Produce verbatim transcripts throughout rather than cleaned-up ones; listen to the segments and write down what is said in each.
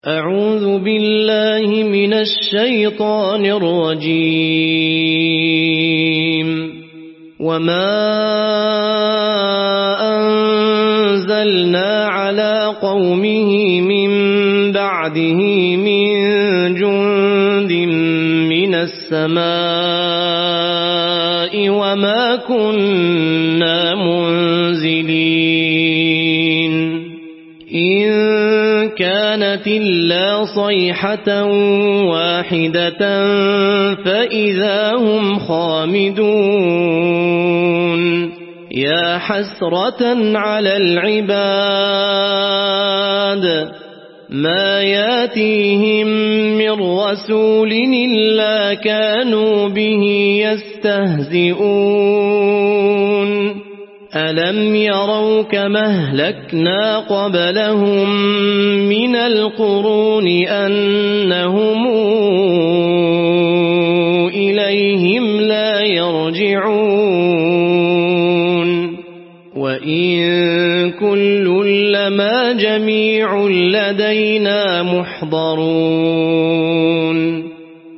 أعوذ بالله من الشيطان الرجيم وما أنزلنا على قومه من بعده من جند من السماء وما كنا منزلين إن كانت إلا صيحة واحدة فإذا هم خامدون يا حسرة على العباد ما ياتيهم من رسول إلا كانوا به يستهزئون ألم يروا كما أهلكنا قبلهم من القرون أنهم إليهم لا يرجعون وإن كل لما جميع لدينا محضرون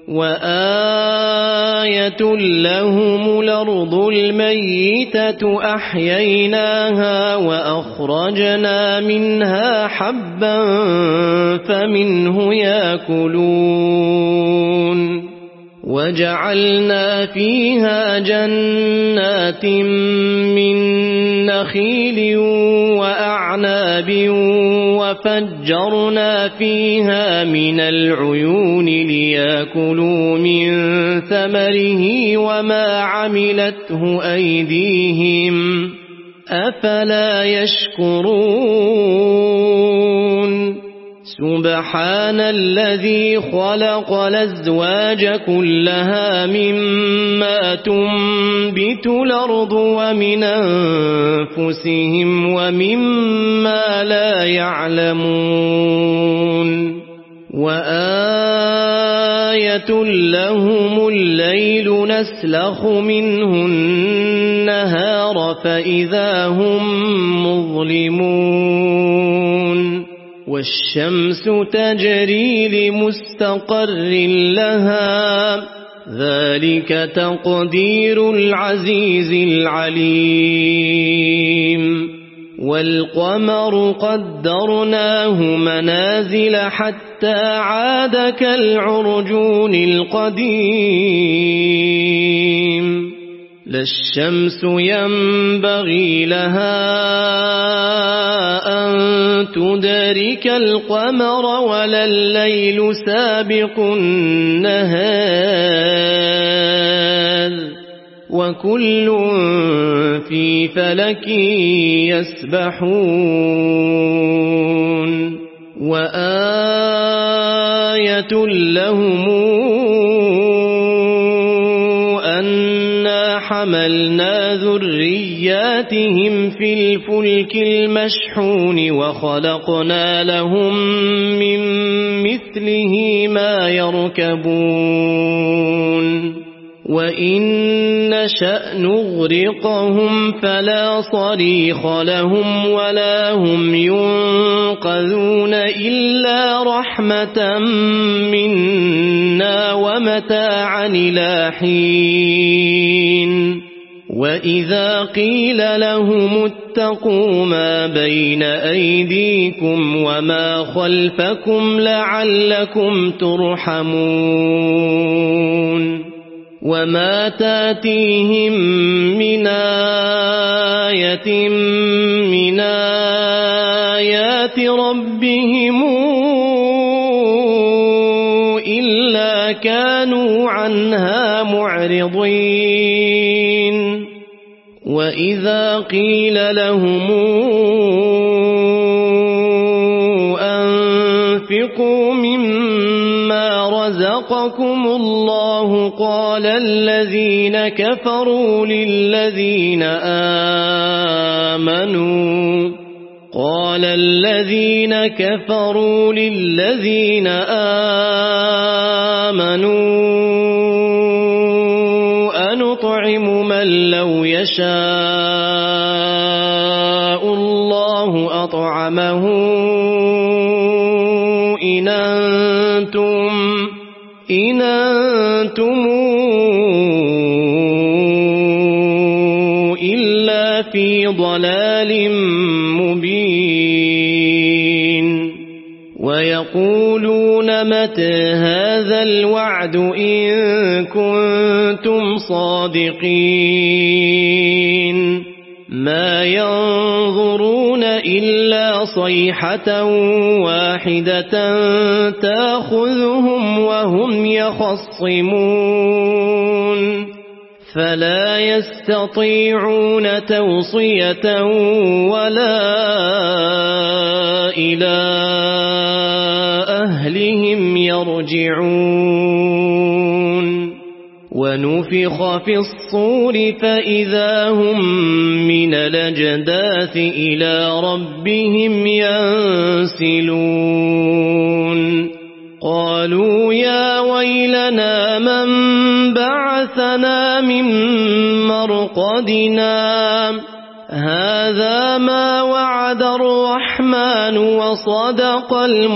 وآية لهم الأرض الميتة أحييناها وأخرجنا منها حبا فمنه يأكلون وجعلنا فيها جنات من نخيل وأعناب وفجرنا فيها من العيون ليأكلوا من ثمره وما عملته أيديهم أفلا يشكرون سبحان الذي خلق الأزواج كلها مما تنبت الأرض ومن أنفسهم ومما لا يعلمون وآية لهم الليل نسلخ منه النهار فإذا هم مظلمون والشمس تجري لمستقر لها ذلك تقدير العزيز العليم والقمر قدرناه منازل حتى عاد كالعرجون القديم لا الشمس ينبغي لها أن تدرك القمر ولا الليل سابق النهار وكل في فلك يسبحون وآية لهم أنا حملنا ذرياتهم في الفلك المشحون وخلقنا لهم من مثله ما يركبون وإن نشأ نغرقهم فلا صريخ لهم ولا هم ينقذون إلا رحمة منا ومتاعا إلى حين وإذا قيل لهم اتقوا ما بين أيديكم وما خلفكم لعلكم ترحمون وما تاتيهم من آية من آيات ربهم إلا كانوا عنها معرضين وإذا قيل لهم أنفقوا مما رزقكم الله قال الذين كفروا للذين آمنوا قال الذين كفروا للذين آمنوا أنطعم من لو يشاء الله أطعمه إن أنتم إن أنتم إلا في ضلال مبين ويقولون متى هذا الوعد إن كنتم صادقين ما ينظرون إلا صيحة واحدة تأخذهم وهم يخصمون فلا يستطيعون توصية ولا إلى أهلهم يرجعون ونفخ في الصور فإذا هم من الأجداث إلى ربهم ينسلون قالوا يا ويلنا من بعثنا من مرقدنا هذا ما وعد الرحمن وصدق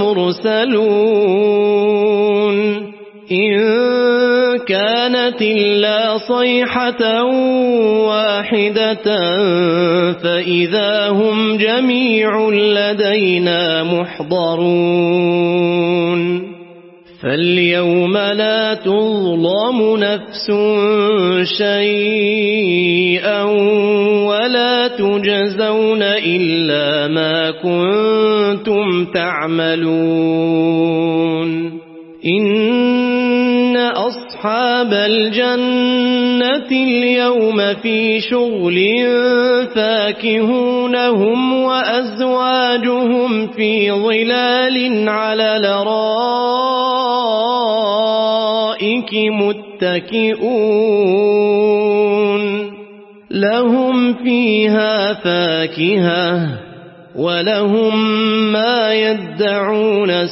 المرسلون إن كانت إلا صيحة واحدة فإذا هم جميع لدينا محضرون فاليوم لا تظلم نفس شيئا ولا تجزون إلا ما كنتم تعملون إن أصحاب الجنة اليوم في شغل فاكهون هم وأزواجهم في ظلال على الأرائك متكئون لهم فيها فاكهة ولهم ما يدعون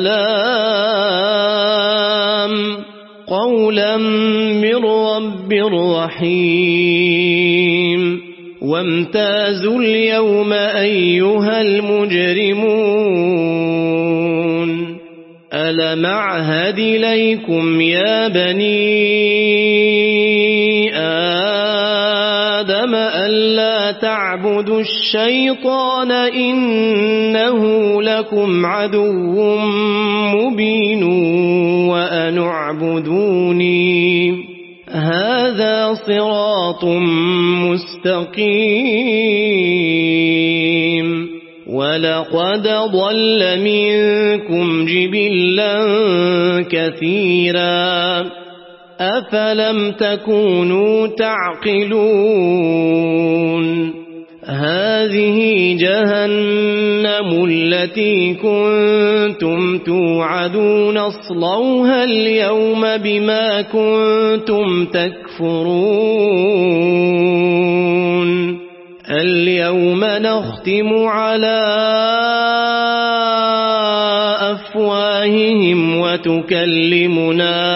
سلام قولا من رب رحيم وامتازوا اليوم أيها المجرمون ألم أعهد إليكم يا بني آدم ألا تعبدوا الشيطان إنه لكم عدو مبين وأن اعبدوني هذا صراط مستقيم ولقد ضل منكم جبلا كثيرا أفلم تكونوا تعقلون هذه جهنم التي كنتم توعدون اصلوها اليوم بما كنتم تكفرون اليوم نختم على أفواههم وتكلمنا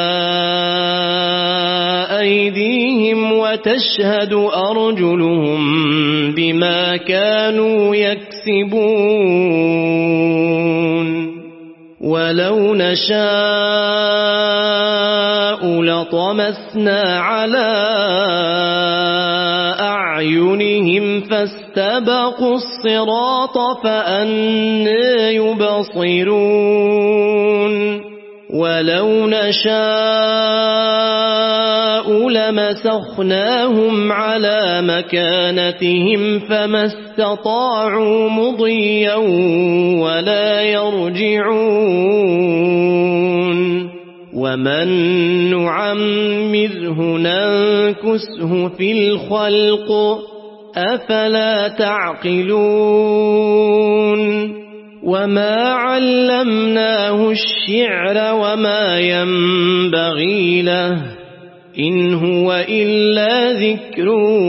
أيديهم وتشهد أرجلهم بما كانوا يكسبون ولو نشاء لطمسنا على أعينهم فاستبقوا الصراط فأنى يبصرون ولو نشاء لمسخناهم على مكانتهم فما استطاعوا مضيا ولا يرجعون ومن نعمره ننكسه في الخلق أفلا تعقلون وما علمناه الشعر وما ينبغي له إن هو إلا ذكر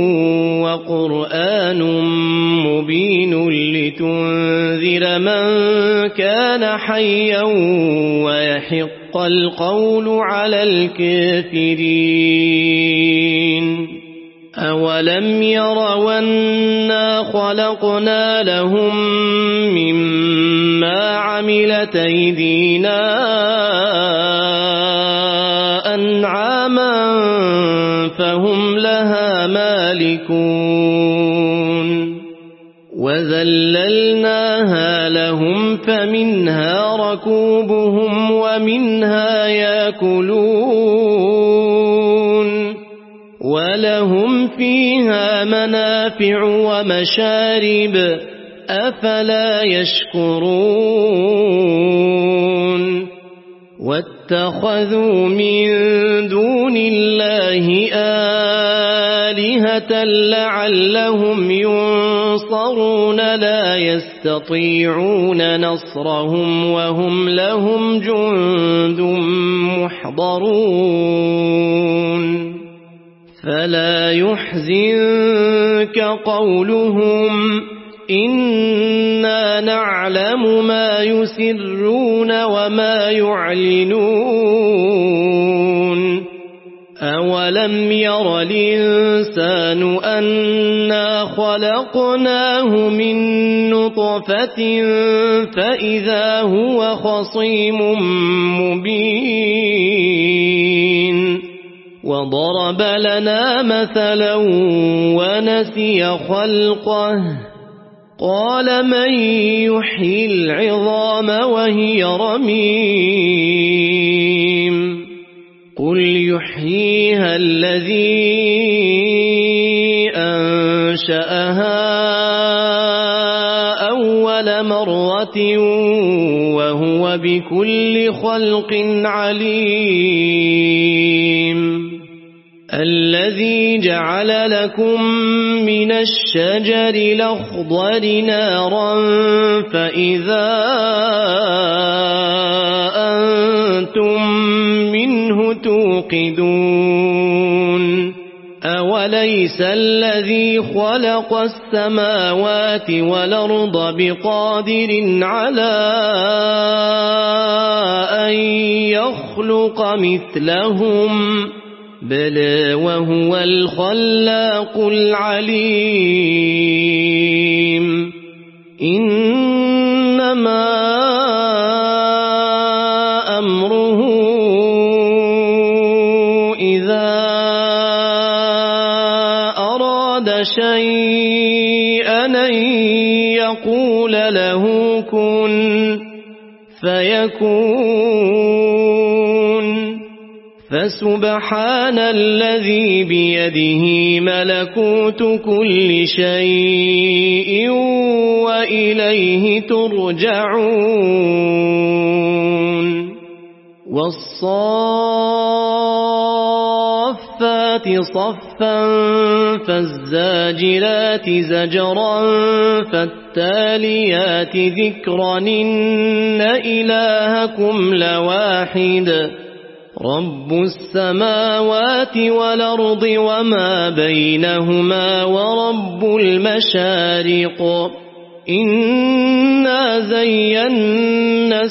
وقرآن مبين لتنذر من كان حيا ويحق القول على الكافرين أولم يروا أنا خلقنا لهم مما عملت أيدينا أنعاما فهم لها مالكون وذللناها لهم فمنها ركوبهم ومنها يأكلون ولهم فيها منافع ومشارب أفلا يشكرون واتخذوا من دون الله آلهة لعلهم ينصرون لا يستطيعون نصرهم وهم لهم جند محضرون فلا يحزنك قولهم إنا نعلم ما يسرون وما يعلنون أولم ير الإنسان أنا خلقناه من نطفة فإذا هو خصيم مبين وضرب لنا مثلا ونسي خلقه قال من يحيي العظام وهي رميم قل يحييها الذي أنشأها أول مرة وهو بكل خلق عليم الذي جعل لكم من الشجر الأخضر نارا فإذا أنتم منه توقدون أوليس الذي خلق السماوات والأرض بقادر على أن يخلق مثلهم بلى وهو الخلاق العليم إنما أمره إذا أراد شيئا أن يقول له كن فيكون فسبحان الذي بيده ملكوت كل شيء وإليه ترجعون والصافات صفا فالزاجرات زجرا فالتاليات ذكرا إن إلهكم لواحد رب السماوات والأرض وما بينهما ورب المشارق إنا زينا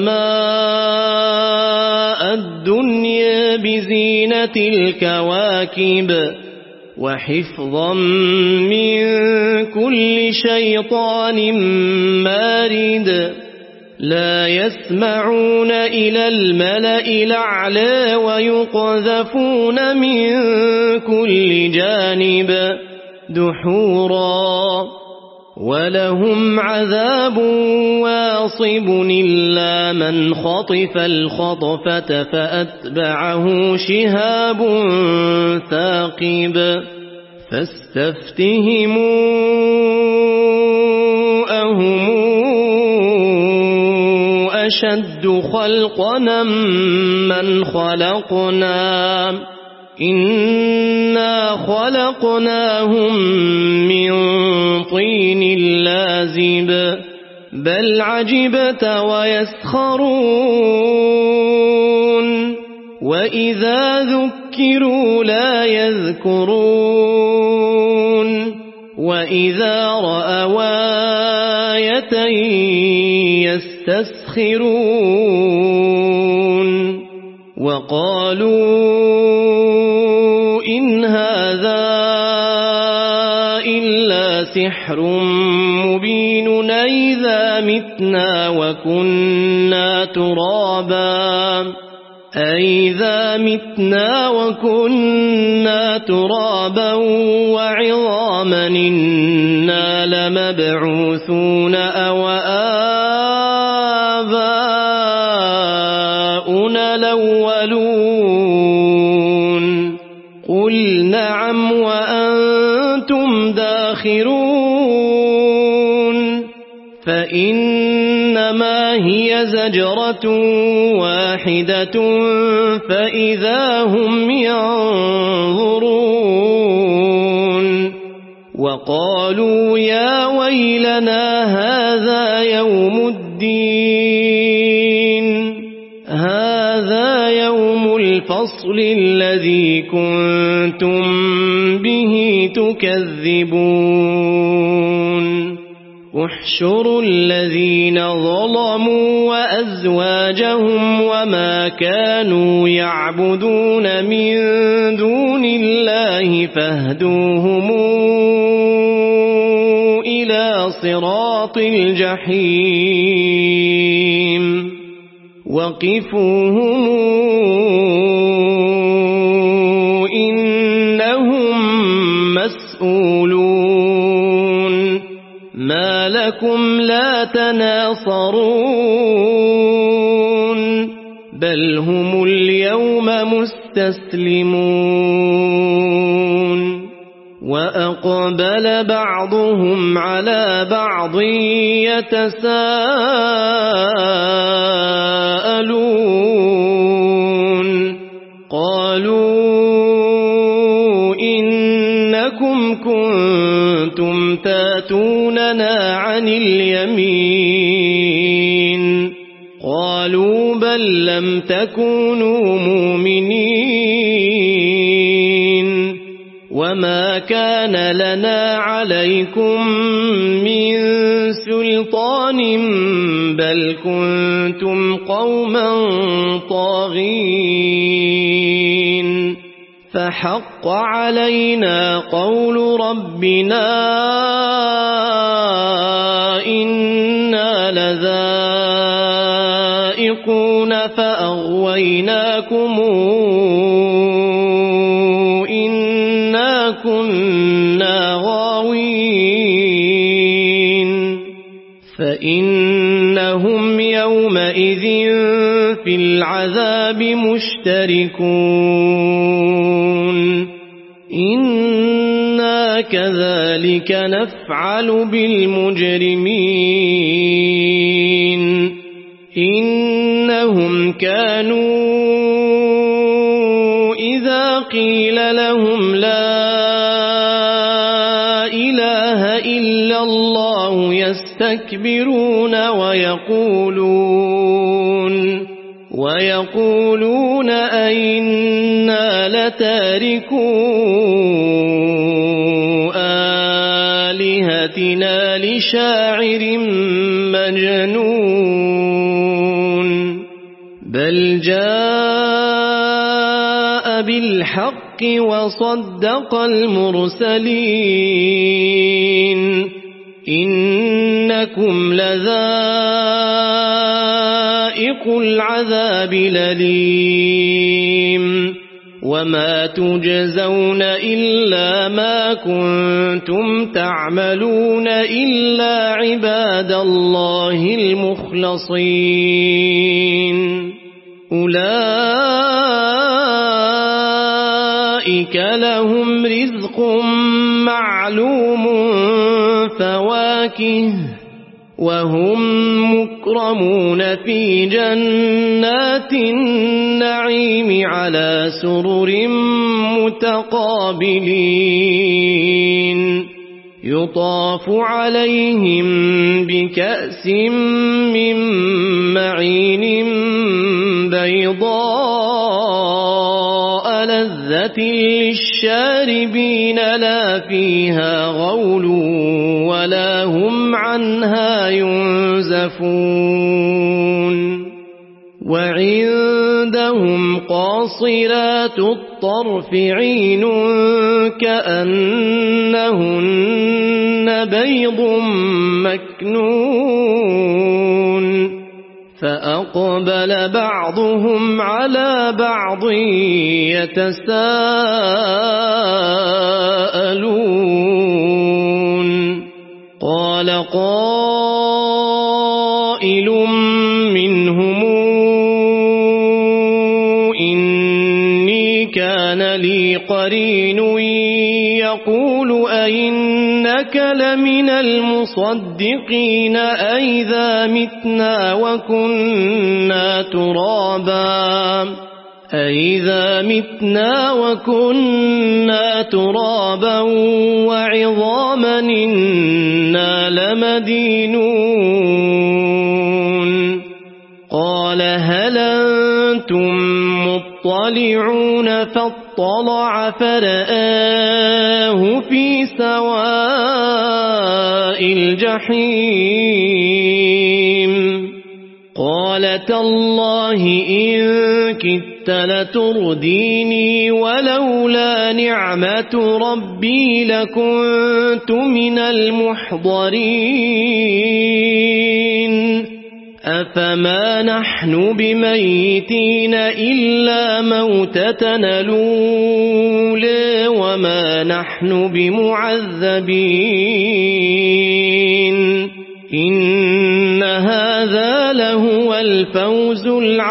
السماء الدنيا بزينة الكواكب وحفظا من كل شيطان مارد لا يسمعون إلى الملأ الأعلى ويقذفون من كل جانب دحورا ولهم عذاب واصب إلا من خطف الخطفة فأتبعه شهاب ثاقب فاستفتهموا أهم أشد خلقنا من خلقنا إنا خلقناهم من طين لازب بل عجبت ويسخرون وإذا ذكروا لا يذكرون وإذا رأوا آية يستسخرون وقالوا إن هذا لسحر مبين أئذا متنا وكنا ترابا أئذا متنا وكنا ترابا وعظاما إنا لمبعوثون أو آباؤنا الأولون قل نعم وأنتم داخرون فإنما هي زجرة واحدة فإذا هم ينظرون وقالوا يا ويلنا هذا يوم الدين هذا يوم الفصل الذي كنتم به تكذبون احشروا الذين ظلموا وأزواجهم وما كانوا يعبدون من دون الله فاهدوهم إلى صراط الجحيم وقفوهم إنهم مسؤولون ما لكم لا تناصرون بل هم اليوم مستسلمون وأقبل بعضهم على بعض يتساءلون قالوا إنكم كنتم تاتوننا عن اليمين قالوا بل لم تكونوا مؤمنين وما كان لنا عليكم من سلطان بل كنتم قوما طاغين فحق علينا قول ربنا إنا لذائقون فأغويناكم إنا كنا غاوين فإنهم يومئذ في العذاب مشتركون إنا كذلك نفعل بالمجرمين إنهم كانوا إذا قيل لهم لا إله إلا الله يستكبرون ويقولون ويقولون أئنا لتاركو آلهتنا لشاعر مجنون بل جاء بالحق وصدق المرسلين إنكم لذائق العذاب الأليم وما تجزون إلا ما كنتم تعملون إلا عباد الله المخلصين أولئك لهم رزق معلوم فواكه وهم مكرمون في جنات النعيم على سرر متقابلين يطاف عليهم بكأس من معين بيضاء لذة للشاربين لا فيها غول ولا هم عنها ينزفون وعندهم قاصرات الطرف عين كأنهن بيض مكنون فأقبل بعضهم على بعض يتساءلون قال قائل منهم إني كان لي قرين يقول أئنك لمن المصدقين أئذا متنا وكنا ترابا أئذا متنا وكنا ترابا وعظاما إنا لمدينون قال هل أنتم مطلعون فاطلع فرآه في سواء الجحيم قال تالله إن كدت لترديني ولولا نعمة ربي لكنت من المحضرين أفما نحن بميتين إلا موتتنا الأولى وما نحن بمعذبين إن هذا لهو الفوز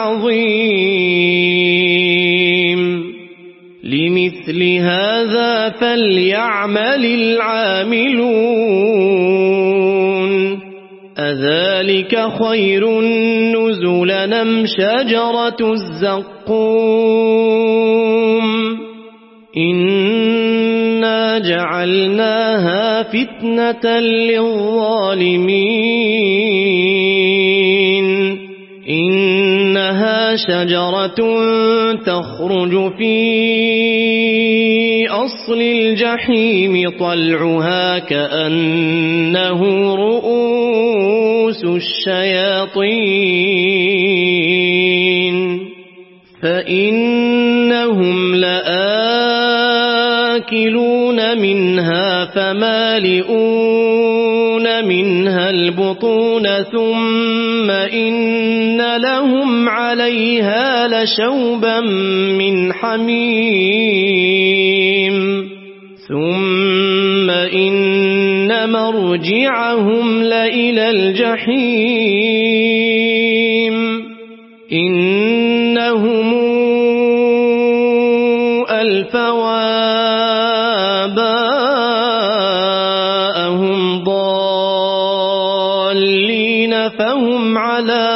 العظيم لمثل هذا فليعمل العاملون أذلك خير نزلا أم شجرة الزقوم إنا جعلناها فتنة للظالمين إنها شجرة تخرج في أصل الجحيم طلعها كأنه رؤوس الشياطين فإنهم لآكلون منها فمالئون منها البطون ثم إن لهم عليها لشوبا من حميم ثم إن مرجعهم لإلى الجحيم إنهم ألفوا آباءهم ضالين فهم على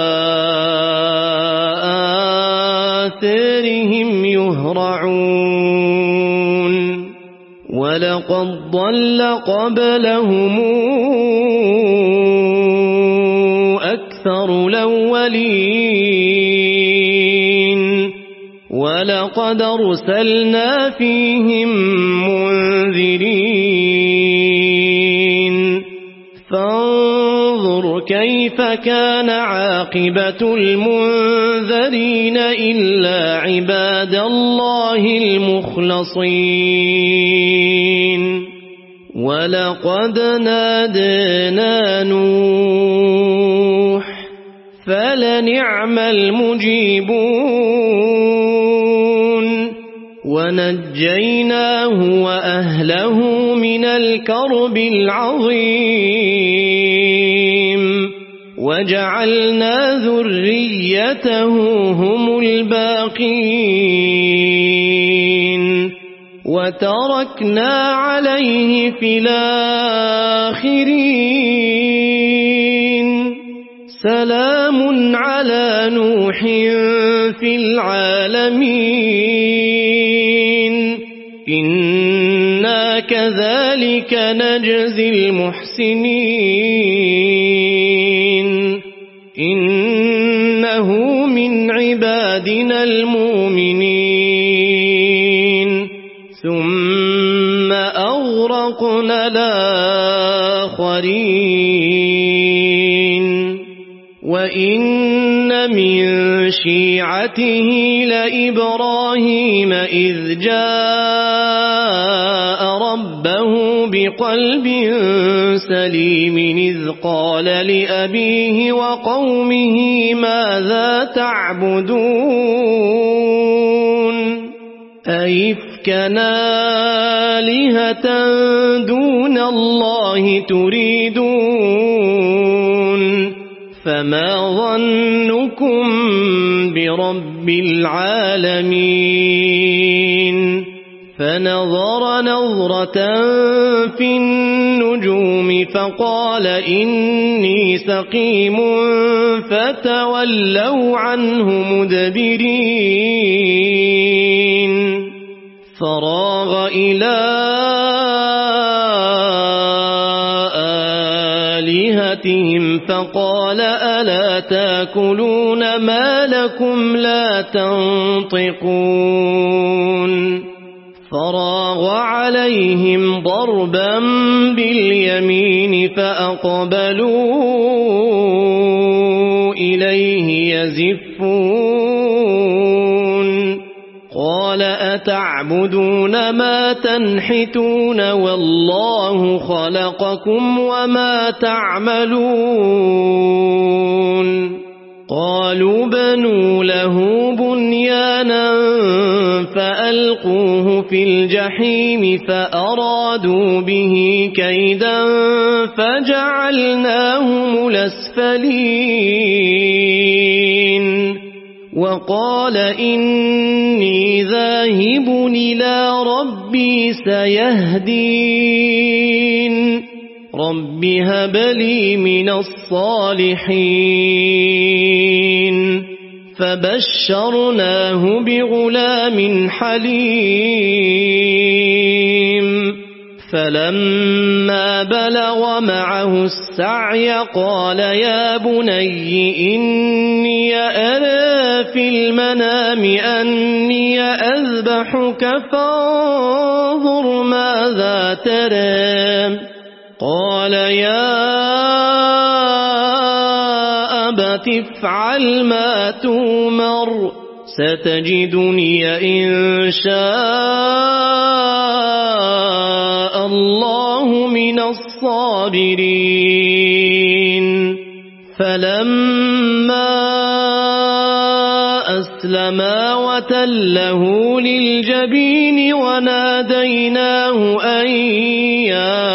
آثارهم يهرعون ولقد ضل قبلهم أكثر الأولين ولقد أرسلنا فيهم منذرين فانظر كيف كان عاقبة المنذرين إلا عباد الله المخلصين ولقد نادانا نوح فلنعم المجيبون ونجيناه وأهله من الكرب العظيم وجعلنا ذريته هم الباقين وتركنا عليه في الآخرين سلام على نوح في العالمين إنا كذلك نجزي المحسنين إنه من عبادنا المؤمنين ثم أغرقنا الآخرين وإن من شيعته لإبراهيم إذ جاء ربه بقلب سليم إذ قال لأبيه وقومه ماذا تعبدون أئفكا آلهة دون الله تريدون فما ظنكم برب العالمين فنظر نظرة في النجوم فقال إني سقيم فتولوا عنه مدبرين فراغ إلى آلهتهم فقال ألا تاكلون ما لكم لا تنطقون فراغ عليهم ضربا باليمين فأقبلوا إليه يزفون قال أتعبدون ما تنحتون والله خلقكم وما تعملون قالوا بنوا له بنيانا فألقوه في الجحيم فأرادوا به كيدا فجعلناهم الأسفلين وقال إني ذاهب إلى ربي سيهدين رب هب لي من الصالحين فبشرناه بغلام حليم فلما بلغ معه السعي قال يا بني إني أرى في المنام أني أذبحك فانظر ماذا ترى قال يا أبت افعل ما تؤمر ستجدني إن شاء الله من الصابرين فلما أسلما وتله للجبين وناديناه أن يا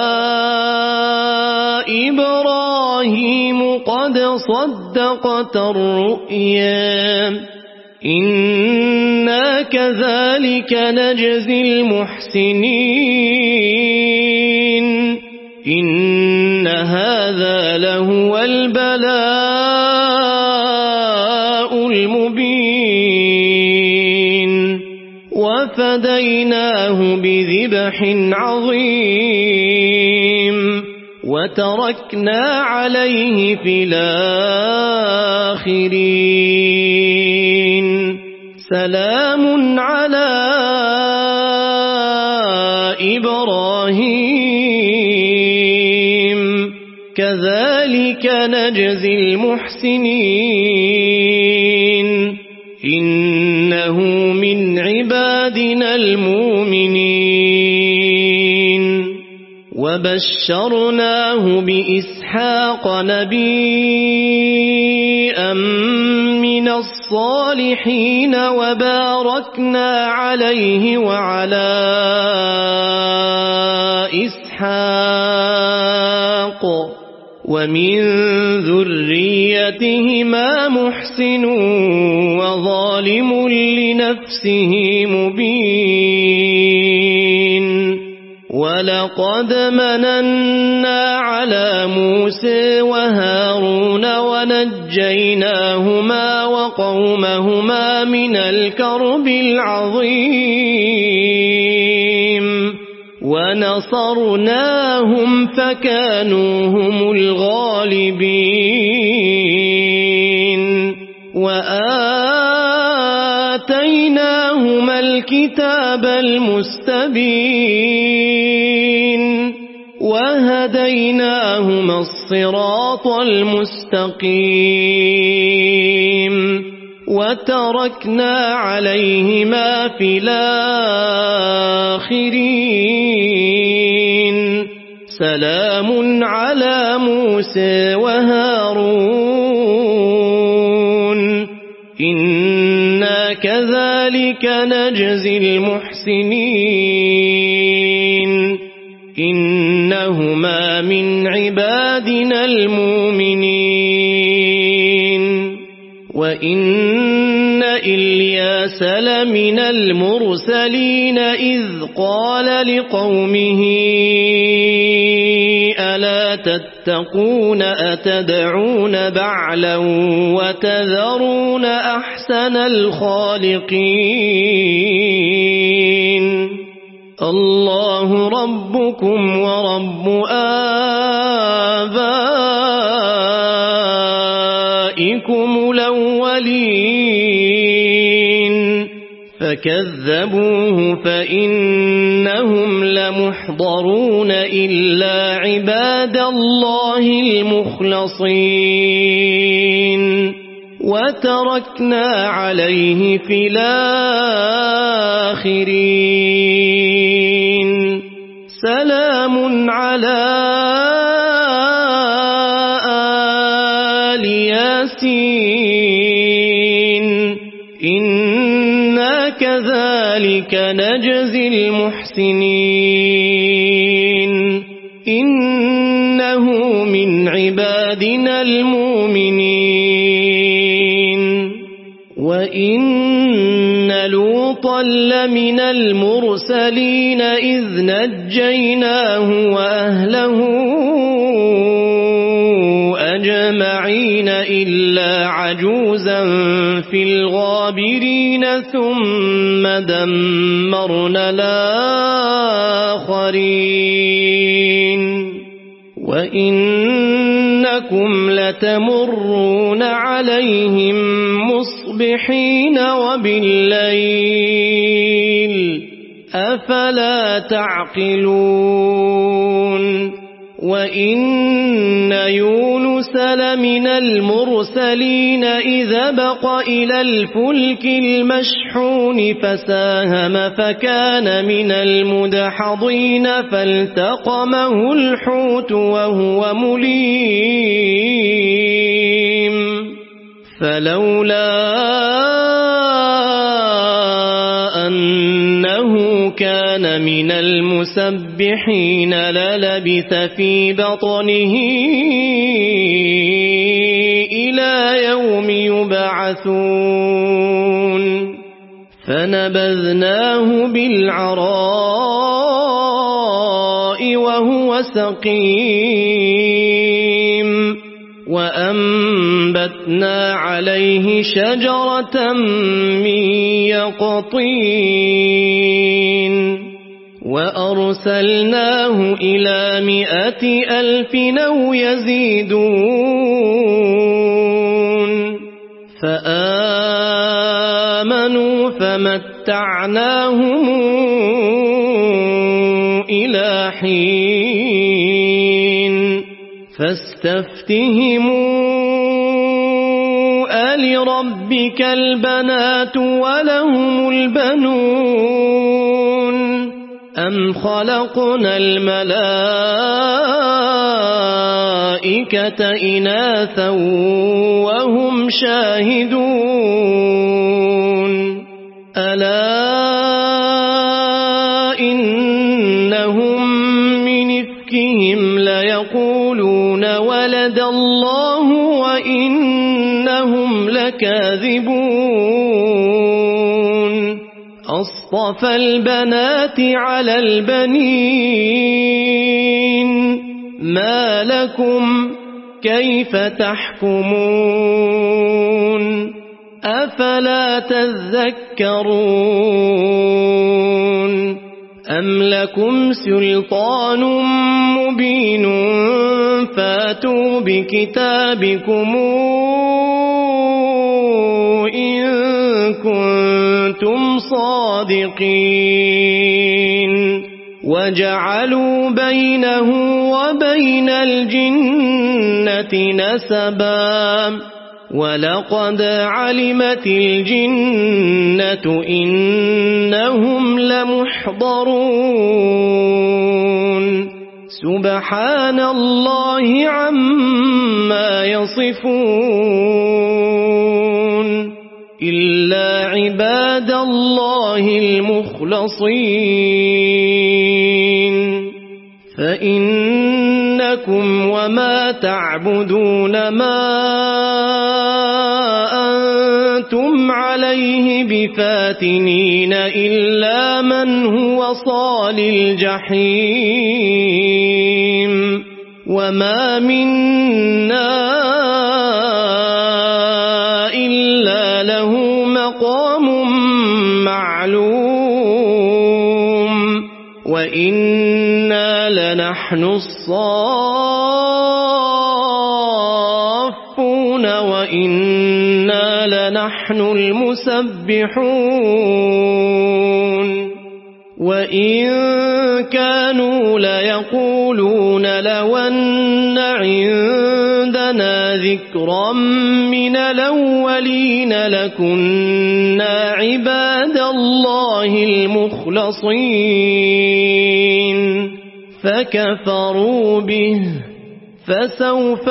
إبراهيم قد صدقت الرؤيا إنا كذلك نجزي المحسنين إن هذا لهو البلاء المبين وفديناه بذبح عظيم وتركنا عليه في الآخرين سلام على إبراهيم كذلك نجزي المحسنين إنه من عبادنا المؤمنين وبشرناه بإسحاق نبيا من الصالحين وباركنا عليه وعلى إسحاق ومن ذريتهما محسن وظالم لنفسه مبين ولقد مننا على موسى وهارون ونجيناهما وقومهما من الكرب العظيم ونصرناهم فكانوا هم الغالبين وآتيناهما الكتاب المستبين وهديناهما الصراط المستقيم وتركنا عليهما في الآخرين سلام على موسى وهارون إنا كذلك نجزي المحسنين إنهما من عبادنا المؤمنين وإن إلياس لمن المرسلين إذ قال لقومه ألا تتقون أتدعون بعلا وتذرون أحسن الخالقين الله ربكم ورب آبائكم الأولين فكذبوه فإنهم لمحضرون إلا عباد الله المخلصين وتركنا عليه في الآخرين سلام على آل ياسين إنا كذلك نجزي المحسنين إنه من عبادنا المؤمنين وإن لوطا لمن المرسلين إذ نجيناه وأهله أجمعين إلا عجوزا في الغابرين ثم دمرنا الآخرين وإنكم لتمرون عليهم مصبحين وبالليل أفلا تعقلون وإن يونس لمن المرسلين إذا بق إلى الفلك المشحون فساهم فكان من المدحضين فالتقمه الحوت وهو مليم فلولا أنه كان من المسبحين للبث في بطنه إلى يوم يبعثون فنبذناه بالعراء وهو سقيم وأنبتنا عليه شجرة من يقطين وأرسلناه إلى مائة ألف أو يزيدون فآمنوا فمتعناهم إلى حين فاستفتهموا ألربك البنات ولهم البنون أم خلقنا الملائكة إناثا وهم شاهدون ألا إنهم من إفكهم ليقولون ولد الله وإنهم لكاذبون أصطفى البنات على البنين ما لكم كيف تحكمون أفلا تذكرون أم لكم سلطان مبين فاتوا بكتابكم إن كنتم صادقين وجعلوا بينه وبين الجنة نسبا ولقد علمت الجنة إنهم لمحضرون سبحان الله عما يصفون إلا عباد الله المخلصين فإنكم وما تعبدون ما أنتم عليه بفاتنين إلا من هو صال الجحيم وما منا إلا له مقام معلوم وإنا لنحن الصافون وإنا لنحن المسبحون وإن كانوا ليقولون لو أن عندنا ذكرا من الأولين لكنا عباد الله المخلصين فكفروا به فسوف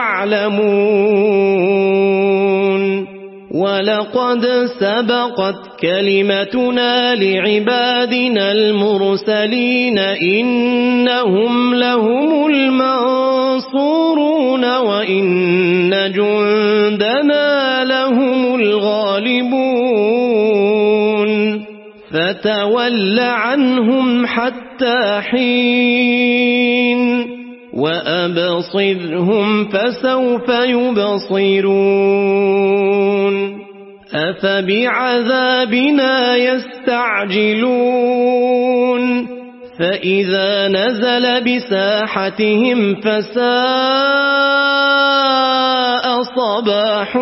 يعلمون ولقد سبقت كلمتنا لعبادنا المرسلين إنهم لهم المنصورون وإن جندنا لهم الغالبون فتول عنهم حتى حين وأبصرهم فسوف يبصرون أفبعذابنا يستعجلون فإذا نزل بساحتهم فساء صباح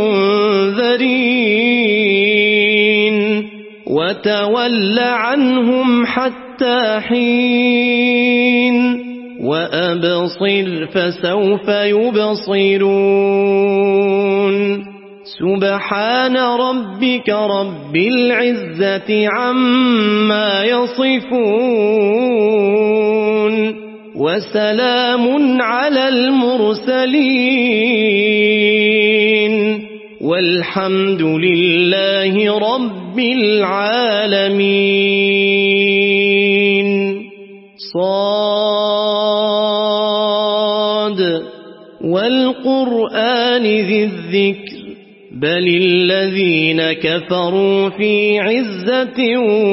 المنذرين وتول عنهم حتى حين وأبصر فسوف يبصرون سبحان ربك رب العزة عما يصفون وسلام على المرسلين والحمد لله رب العالمين صاد والقرآن ذي الذكر بل الذين كفروا في عزة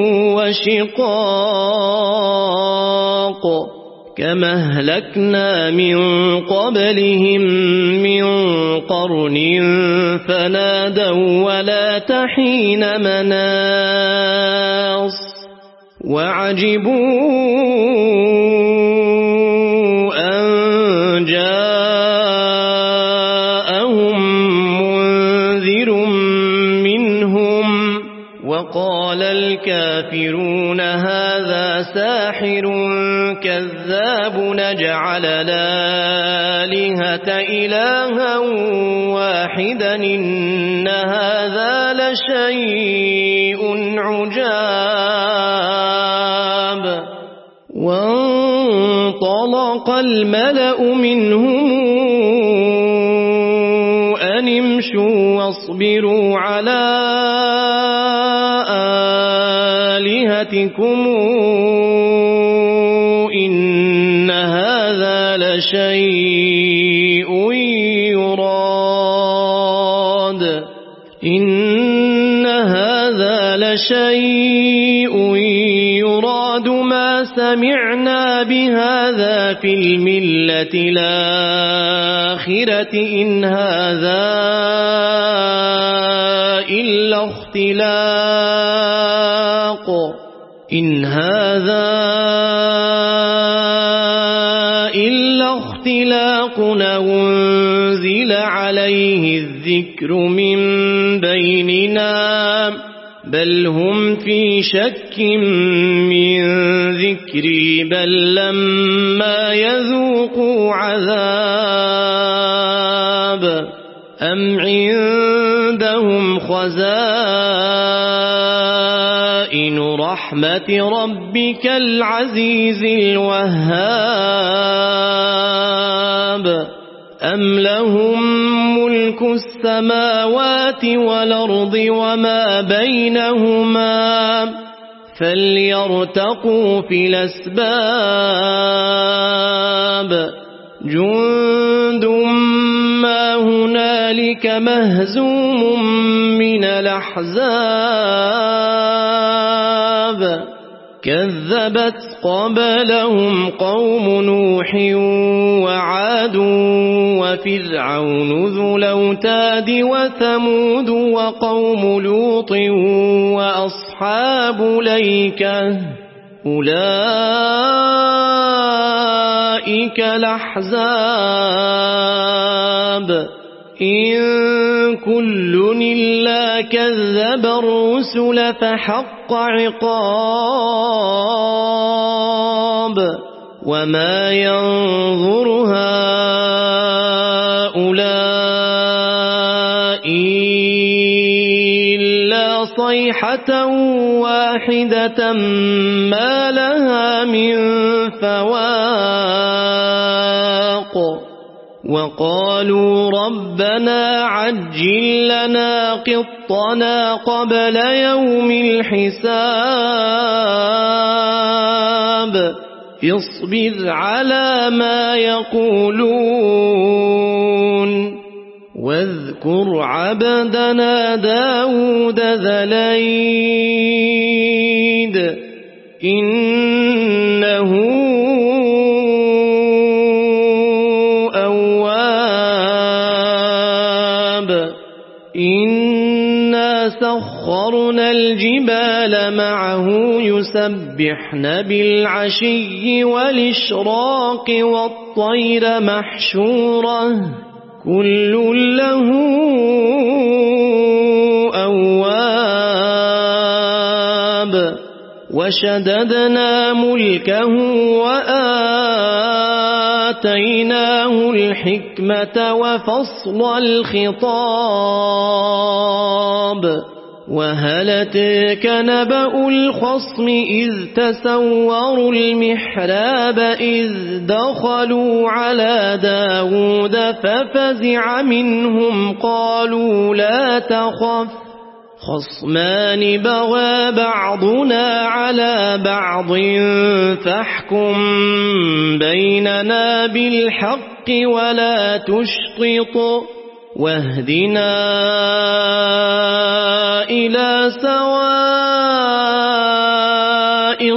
وشقاق كما أهلكنا من قبلهم من قرن فنادوا ولا تحين مناص وعجبوا أن جاءهم منذر منهم وقال الكافرون هذا ساحر كذاب نجعل الآلهة إلها واحدا إن هذا لشيء عجاب وانطلق الملأ منهم أن امشوا واصبروا على آلهتكم إن هذا لشيء يراد إن هذا لشيء يراد ما سمعنا بهذا في الملة الآخرة إن هذا إلا اختلاق إن هذا إلا اختلاق أنزل عليه الذكر من بيننا بل هم في شك من ذكري بل لما يذوقوا عذاب أم عندهم خزائن رحمة ربك العزيز الوهاب أم لهم ملك السماوات والأرض وما بينهما فليرتقوا في الأسباب جند ما هنالك مهزوم من الأحزاب كذبت قبلهم قوم نوح وعاد وفرعون ذو الأوتاد وثمود وقوم لوط وأصحاب الأيكة أولئك الأحزاب إن كل إلا كذب الرسل فحق عقاب وما ينظر هؤلاء إلا صيحة واحدة ما لها من فواق وقالوا ربنا عجل لنا قطنا قبل يوم الحساب اصبر على ما يقولون واذكر عبدنا داود ذا الأيد إنه أواب إنا سخرنا الجبال معه يسبحن بالعشي والإشراق والطير محشورة كل له أواب وشددنا ملكه وآتيناه الحكمة وفصل الخطاب وهل أتاك نبأ الخصم إذ تسوروا المحراب إذ دخلوا على داود ففزع منهم قالوا لا تخف خصمان بغى بعضنا على بعض فاحكم بيننا بالحق ولا تشطط واهدنا إلى سواء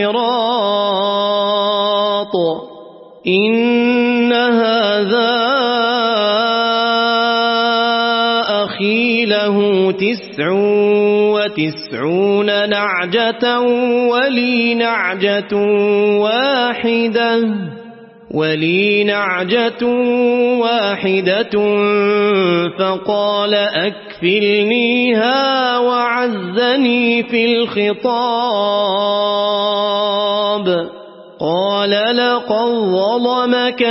الصراط إن هذا أخي له تسع وتسعون نعجة ولي نعجة واحدة ولي نعجة واحدة فقال أكفلنيها وعزني في الخطاب قال لقد ظلمك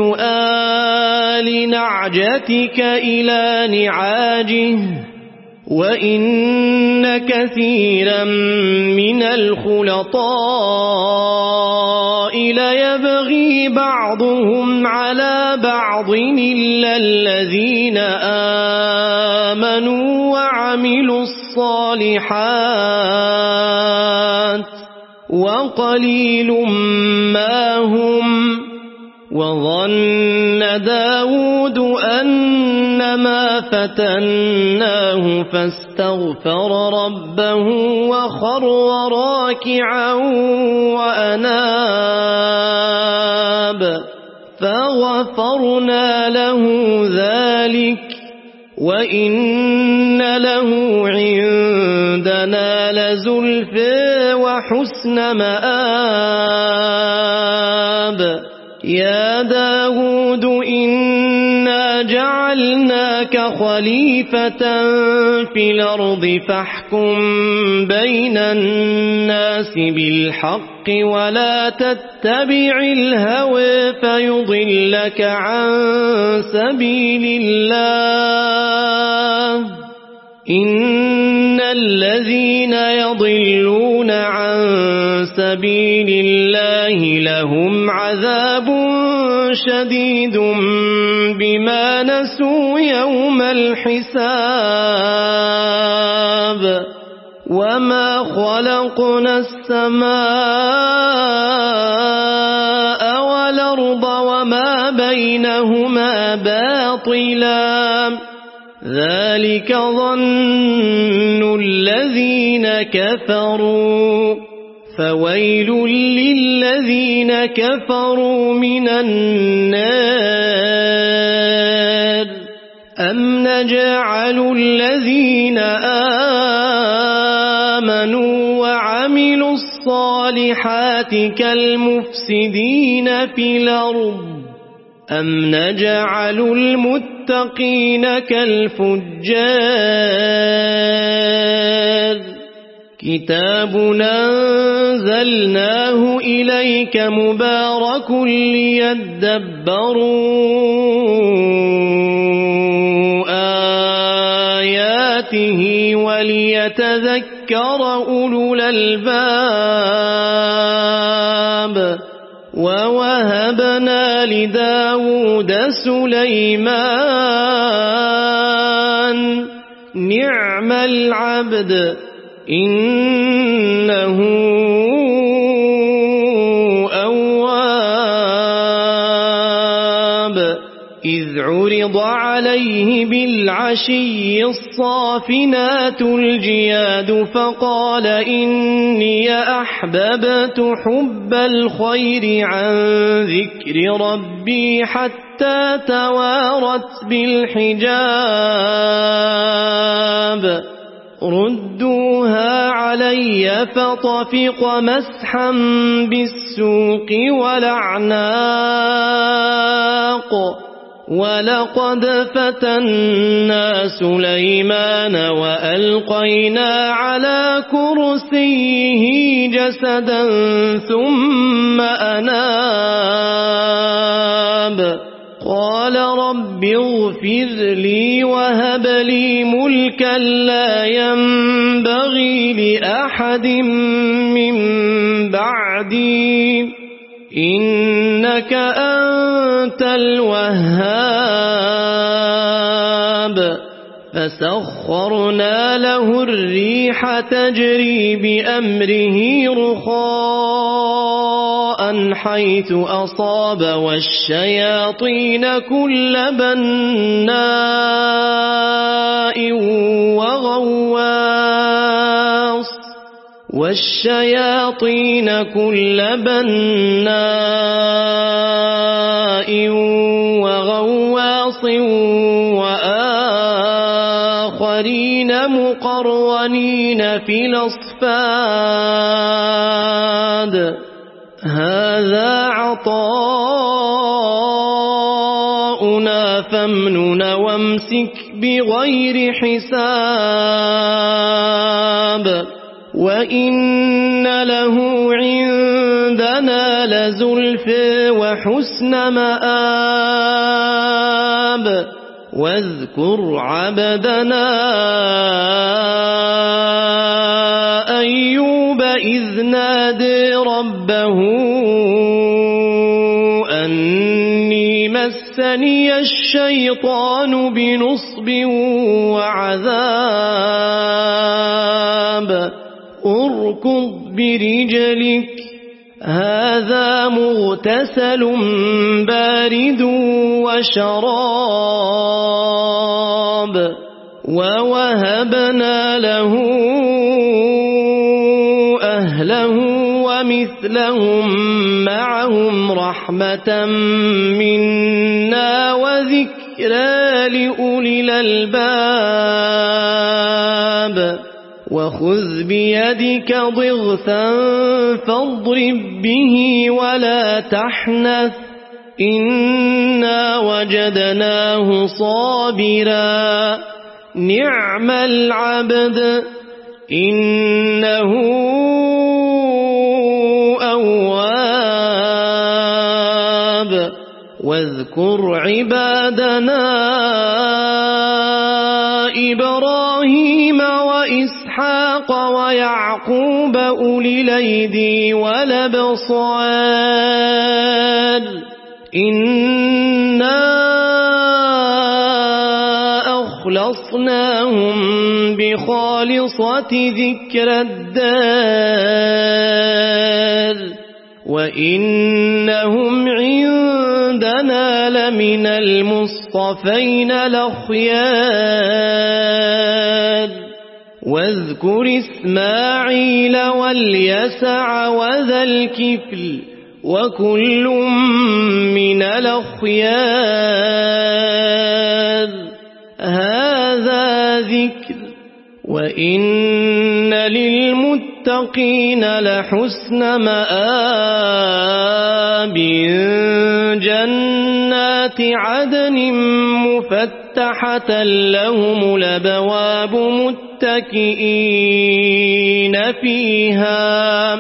بسؤال نعجتك إلى نعاجه وإن كثيرا من الخلطاء ليبغي بعضهم على بعض إلا الذين آمنوا وعملوا الصالحات وقليل ما هم وظن داود أنما فتناه فاستغفر ربه وخر راكعا وأناب فغفرنا له ذلك وإن له عندنا لزلفى وحسن مآب يا داود إنا جعلنا جعلناك خليفة في الأرض فاحكم بين الناس بالحق ولا تتبع الهوى فيضلك عن سبيل الله إن الذين يضلون عن سبيل الله لهم عذاب شديد بما نسوا يوم الحساب وما خلقنا السماء والأرض وما بينهما باطلا ذلك ظن الذين كفروا فويل للذين كفروا من النار أم نجعل الذين آمنوا وعملوا الصالحات كالمفسدين في الأرض أم نجعل المتقين كالفجار كتاب أنزلناه إليك مبارك ليدبروا آياته وليتذكر أولو الألباب ووهبنا لداود سليمان نعم العبد إنه أواب إذ عرض عليه بالعشي الصافنات الجياد فقال إني أحببت حب الخير عن ذكر ربي حتى توارت بالحجاب ردوها علي فطفق مسحا بالسوق والأعناق ولقد فتنا سليمان وألقينا على كرسيه جسدا ثم أناب قال رب اغفر لي وهب لي ملكا لا ينبغي لأحد من بعدي إنك أنت الوهاب فسخرنا له الريح تجري بأمره رخاء حيث أصاب والشياطين كل بناء وغواص والشياطين كل بناء وغواص وآخرين مقرنين في الأصفاد هذا عطاؤنا فامنن وامسك بغير حساب وإن له عندنا لزلفى وحسن مآب واذكر عبدنا أيوب إذ نادى ربه أني مسني الشيطان بنصب وعذاب اركض برجلك هذا مغتسل بارد وشراب ووهبنا له أهله ومثلهم معهم رحمة منا وذكرى لأولي الألباب وخذ بيدك ضغثا فاضرب به ولا تحنث إنا وجدناه صابرا نعم العبد إنه أواب واذكر عبادنا إبراهيم وإسحاق ويعقوب أولي الأيدي والأبصار إنا أخلصناهم بخالصة ذكر الدار وإنهم عندنا لمن المصطفين الأخيار واذكر إسماعيل واليسع وذا الكفل وكل من الأخيار هذا ذكر وإن للمتقين لحسن مآب جنات عدن مفتحة لهم الأبواب متكئين فيها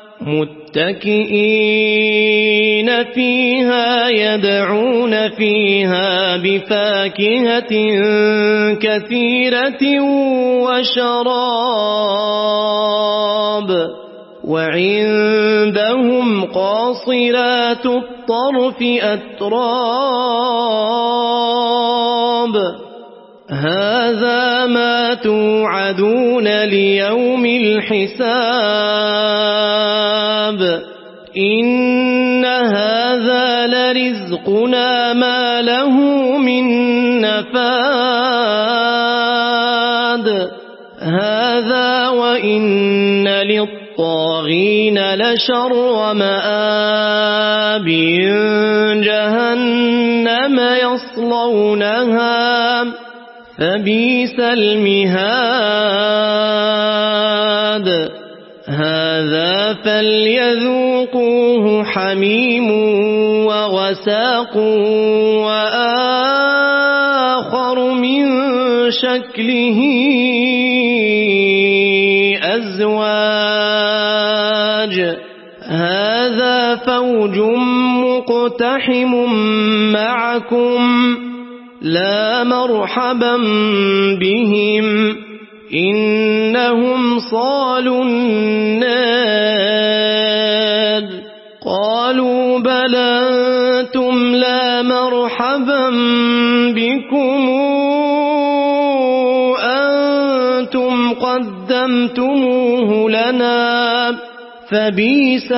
متكئين فيها يدعون فيها بفاكهة كثيرة وشراب وعندهم قاصرات الطرف أتراب هذا ما توعدون ليوم الحساب إن هذا لرزقنا ما له من نفاد هذا وإن للطاغين لشر مآب جهنم يصلونها فبئس المهاد هذا فليذوقوه حميم وغساق وآخر من شكله أزواج هذا فوج مقتحم معكم لا مرحبا بهم إنهم صالوا النار قالوا بل أنتم لا مرحبا بكم أنتم قدمتموه لنا فبئس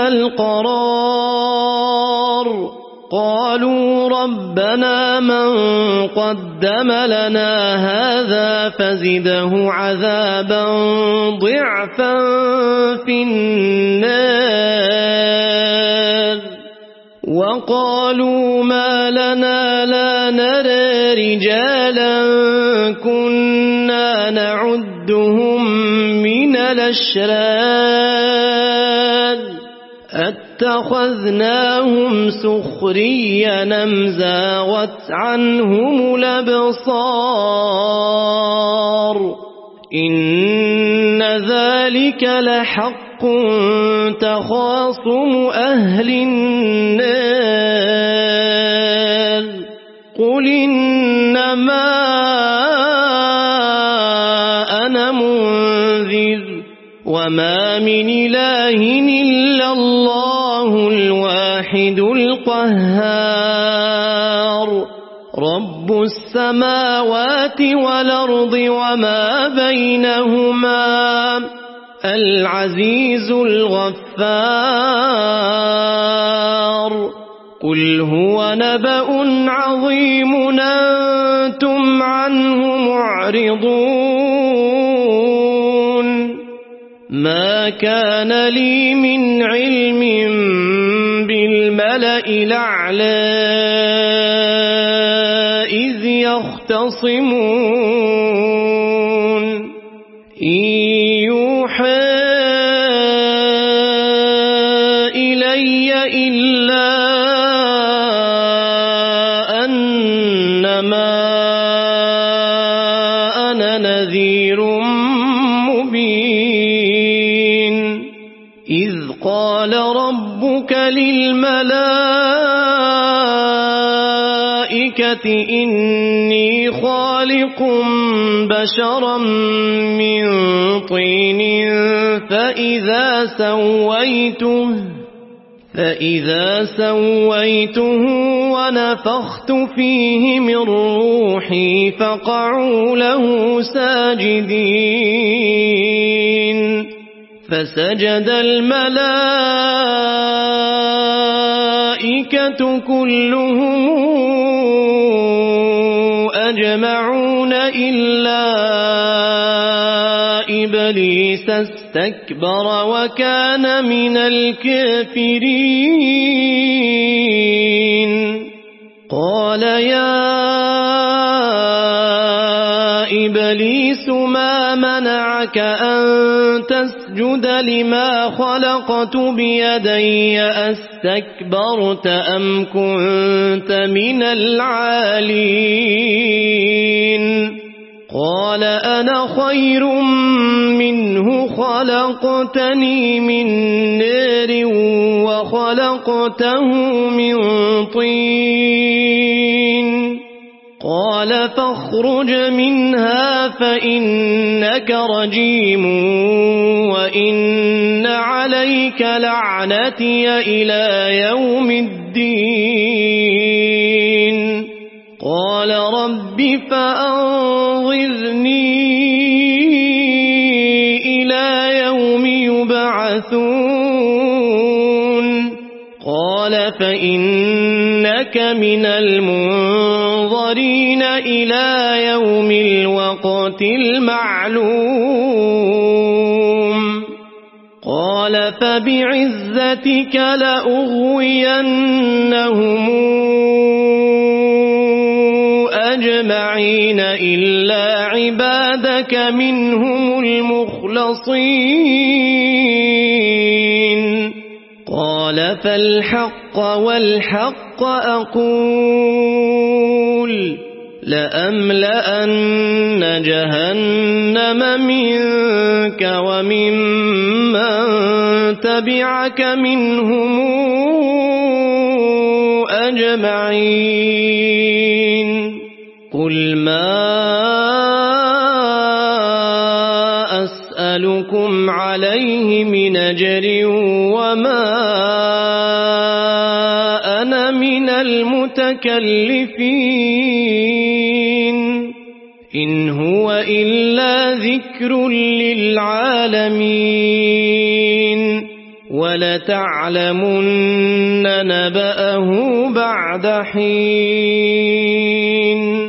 القرار قالوا ربنا من قدم لنا هذا فزده عذابا ضعفا في النار وقالوا ما لنا لا نرى رجالا كنا نعدهم من الأشرار اتخذناهم سخريا أم زاغت عنهم الأبصار إن ذلك لحق تخاصم أهل النار قل إنما أنا منذر وما من إله إلا الله الواحد القهار رب السماوات والأرض وما بينهما العزيز الغفار قل هو نبأ عظيم أنتم عنه معرضون ما كان لي من علم بالملأ الأعلى إذ يختصمون إن يوحى إلي إلا قال ربك للملائكة إني خالق بشرا من طين فإذا سويته فإذا سويته ونفخت فيه من روحي فقعوا له ساجدين فسجد الملائكة كلهم أجمعون إلا إبليس استكبر وكان من الكافرين قال يا إبليس ما منعك أن تسجد لما خلقت بيدي أستكبرت أم كنت من العالين قال أنا خير منه خلقتني من نار وخلقته من طين قال فاخرج منها فإنك رجيم وإن عليك لعنتي إلى يوم الدين قال رب فأنظرني إلى يوم يبعثون قال فإنك من المنظرين إلى يوم الوقت المعلوم قال فبعزتك لأغوينهم أجمعين إلا عبادك منهم المخلصين قال فالحق والحق أقول لأملأن جهنم منك وممن تبعك منهم أجمعين قل ما أسألكم عليه من أجر وما أنا من المتكلفين إن هو إلا ذكر للعالمين ولتعلمن نبأه بعد حين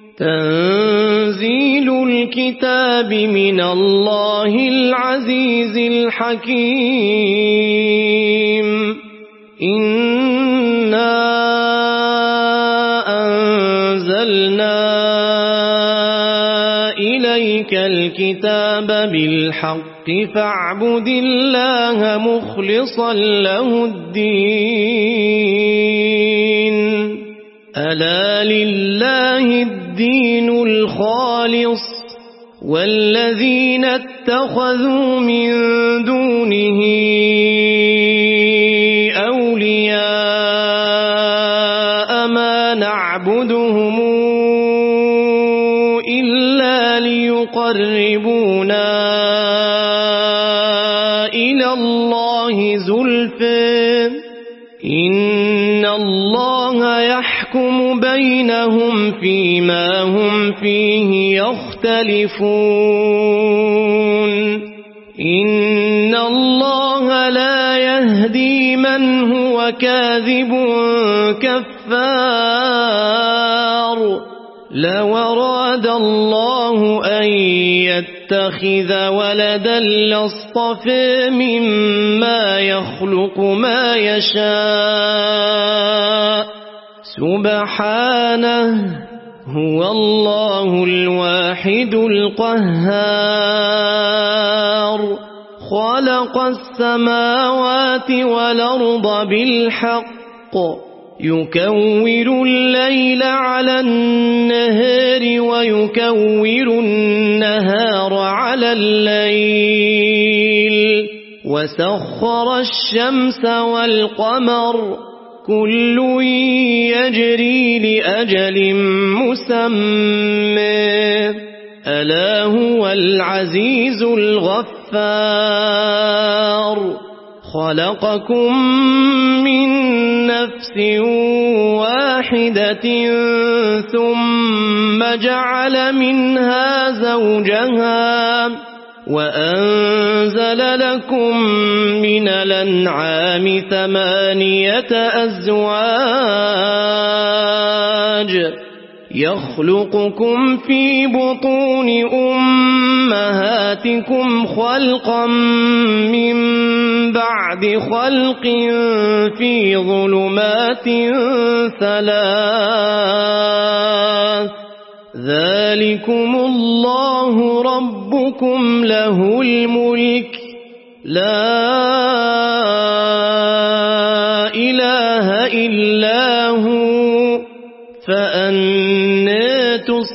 تنزيل الكتاب من الله العزيز الحكيم إنا أنزلنا إليك الكتاب بالحق فاعبد الله مخلصا له الدين ألا لله الدين الخالص والذين اتخذوا من دونه أولياء ما نعبدهم إلا ليقربونا إلى الله زلفى إن الله يحكم بينهم فيما هم فيه يختلفون إن الله لا يهدي من هو كاذب كفار لو أراد الله أن يتخذ ولدا لاصطفى مما يخلق ما يشاء سبحانه هو الله الواحد القهار خلق السماوات والأرض بالحق يكور الليل على النهار ويكور النهار على الليل وسخر الشمس والقمر كل يجري لأجل مسمى ألا هو العزيز الغفار خلقكم من نفس واحدة ثم جعل منها زوجها وأنزل لكم من الأنعام ثمانية أزواج يخلقكم في بطون أمهاتكم خلقا من بعد خلق في ظلمات ثلاث ذلكم الله ربكم له الملك لا إله إلا هو فأنى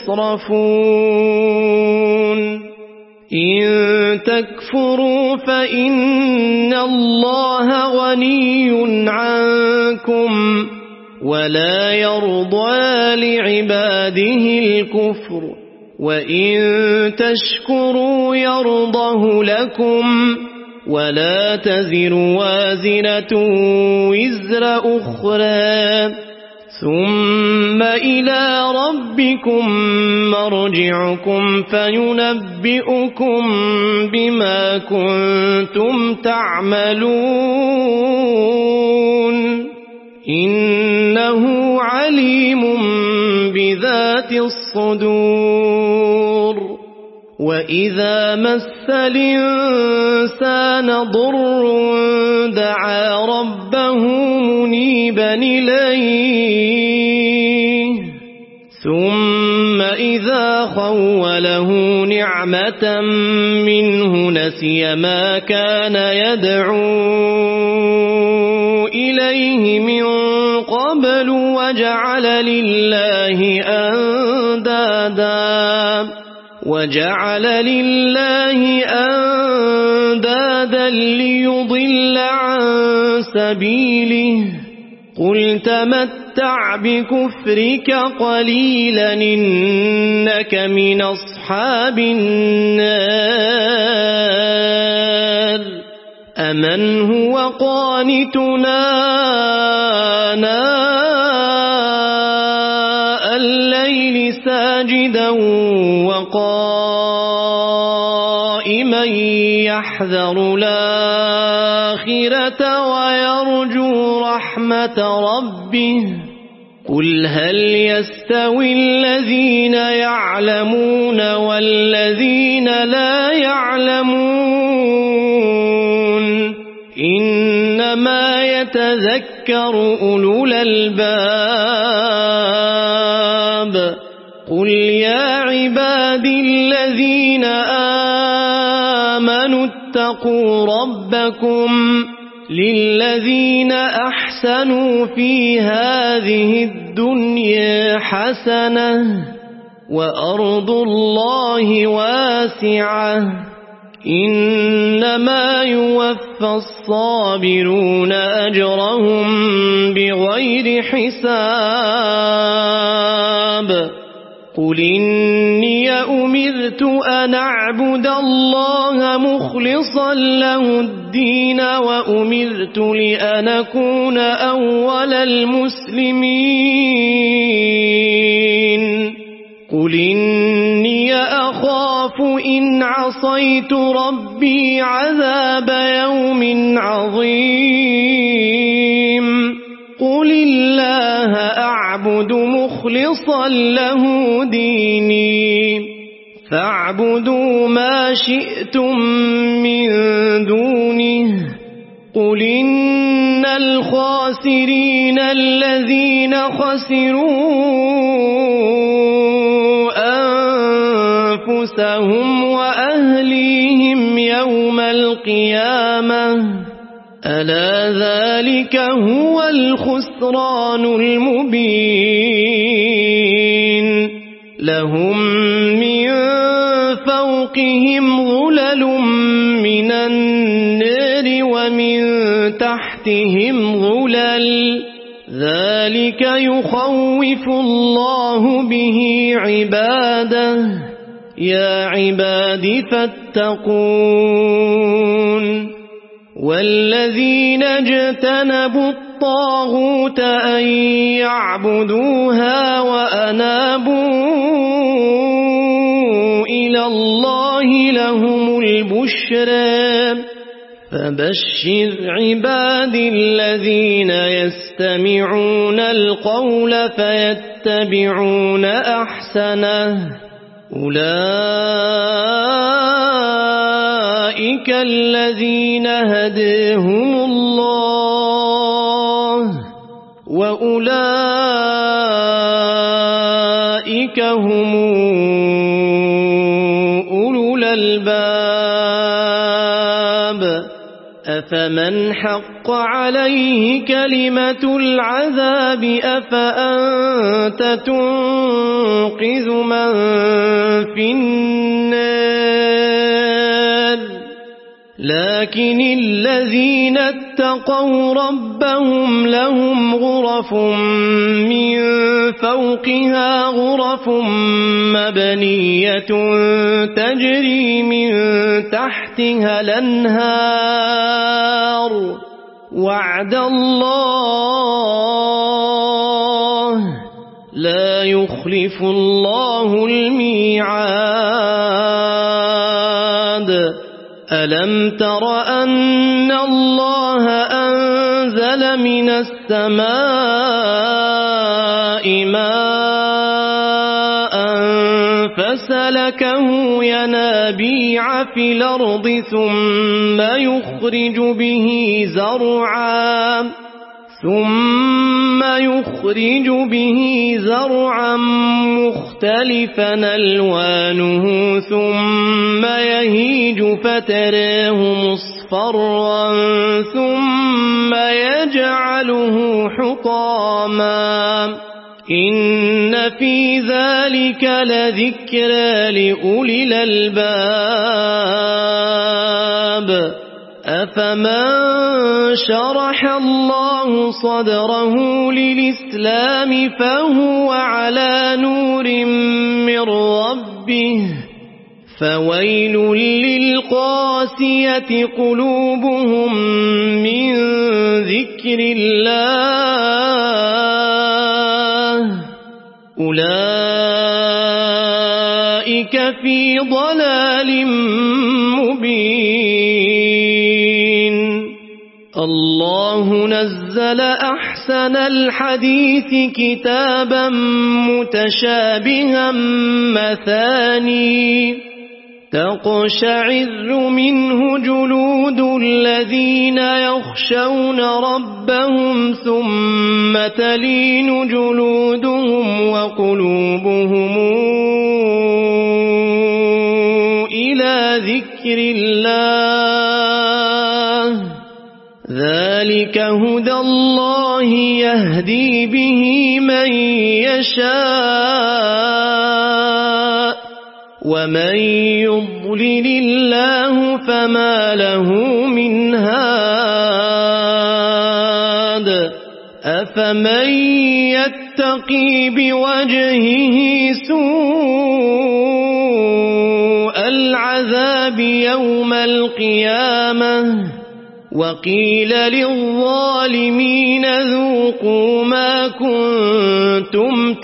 تصرفون إن تكفروا فإن الله غني عنكم ولا يرضى لعباده الكفر وإن تشكروا يرضه لكم ولا تزر وازرة وزر أخرى ثم إلى ربكم مرجعكم فينبئكم بما كنتم تعملون إنه عليم بذات الصدور وإذا مس الإنسان ضر دعا ربه منيبا إليه ثم إذا خوله نعمة منه نسي ما كان يدعو إليه من قبل وجعل لله أندادا وجعل لله أندادا ليضل عن سبيله قل تمتع بكفرك قليلا إنك من أصحاب النار أمن هو قانتنا آناء الليل ساجدا وقائما يحذر الآخرة ويرجو رحمة ربه قل هل يستوي الذين يعلمون والذين لا يعلمون إنما يتذكر أولو الألباب قل يا عبادي الذين آمنوا اتقوا ربكم للذين أحسنوا في هذه الدنيا حسنة وأرض الله واسعة إنما يوفى الصابرون أجرهم بغير حساب قل إني أمرت أن أعبد الله مخلصا له الدين وأمرت لأن أكون أول المسلمين قل إني أخاف إن عصيت ربي عذاب يوم عظيم قل الله أعبد مخلصا له ديني فاعبدوا ما شئتم من دونه قل إن الخاسرين الذين خسروا أنفسهم وأهليهم يوم القيامة ألا ذلك هو الخسران المبين لهم من فوقهم ظلل من النار تحتهم ظلل ذلك يخوف الله به عباده يا عباد فاتقون والذين اجتنبوا الطاغوت أن يعبدوها وأنابوا إلى الله لهم البشرى فبشر عباد الذين يستمعون القول فيتبعون أحسنه أولئك الذين هداهم الله وأولئك هم أولو الألباب أفمن حق عليه كلمة العذاب أفأنت تنقذ من في النار لكن الذين اتقوا ربهم لهم غرف من فوقها غرف مبنية تجري من تحتها الأنهار وعد الله لا يخلف الله الميعاد ألم تر أن الله أنزل من السماء ماء فسلكه ينابيع في الأرض ثم يخرج به زرعا ثم يخرج به زرعا مختلفا ألوانه ثم يهيج فتراه مصفرا ثم يجعله حطاما إن في ذلك لذكرى لأولي الألباب أفمن شرح الله صدره للإسلام فهو على نور من ربه فويل للقاسية قلوبهم من ذكر الله أولئك في ضلال مبين الله نزل أحسن الحديث كتابا متشابها مثاني تقشعر منه جلود الذين يخشون ربهم ثم تلين جلودهم وقلوبهم إلى ذكر الله ذلك هدى الله يهدي به من يشاء ومن يضلل الله فما له من هاد أفمن يتقي بوجهه سوء العذاب يوم القيامة وقيل للظالمين ذوقوا ما كنتم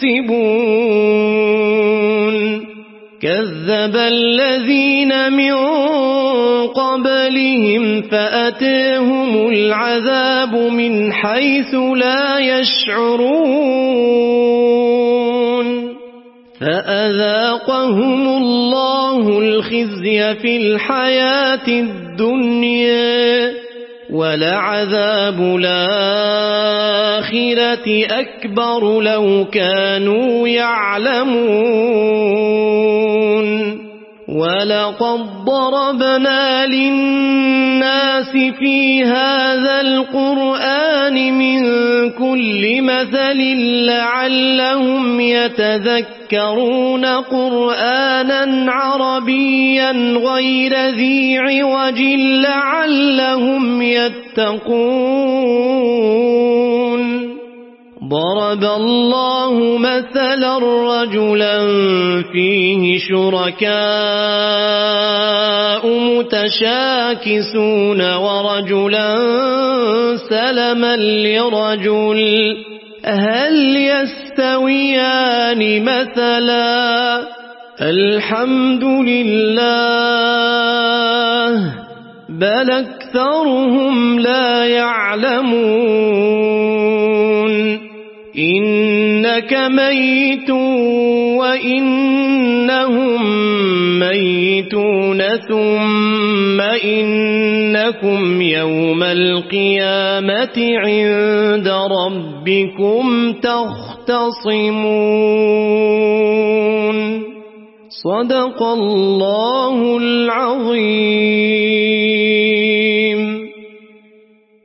تكسبون كذب الذين من قبلهم فأتاهم العذاب من حيث لا يشعرون فأذاقهم الله الخزي في الحياة الدنيا ولعذاب الآخرة أكبر لو كانوا يعلمون ولقد ضربنا للناس في هذا القرآن من كل مثل لعلهم يتذكرون قرآنا عربيا غير ذي عوج لعلهم يتقون ضرب الله مثلا رجلا فيه شركاء متشاكسون ورجلا سلما لرجل هل يستويان مثلا الحمد لله بل أكثرهم لا يعلمون إنك ميت وإنهم ميتون ثم إنكم يوم القيامة عند ربكم تختصمون صدق الله العظيم.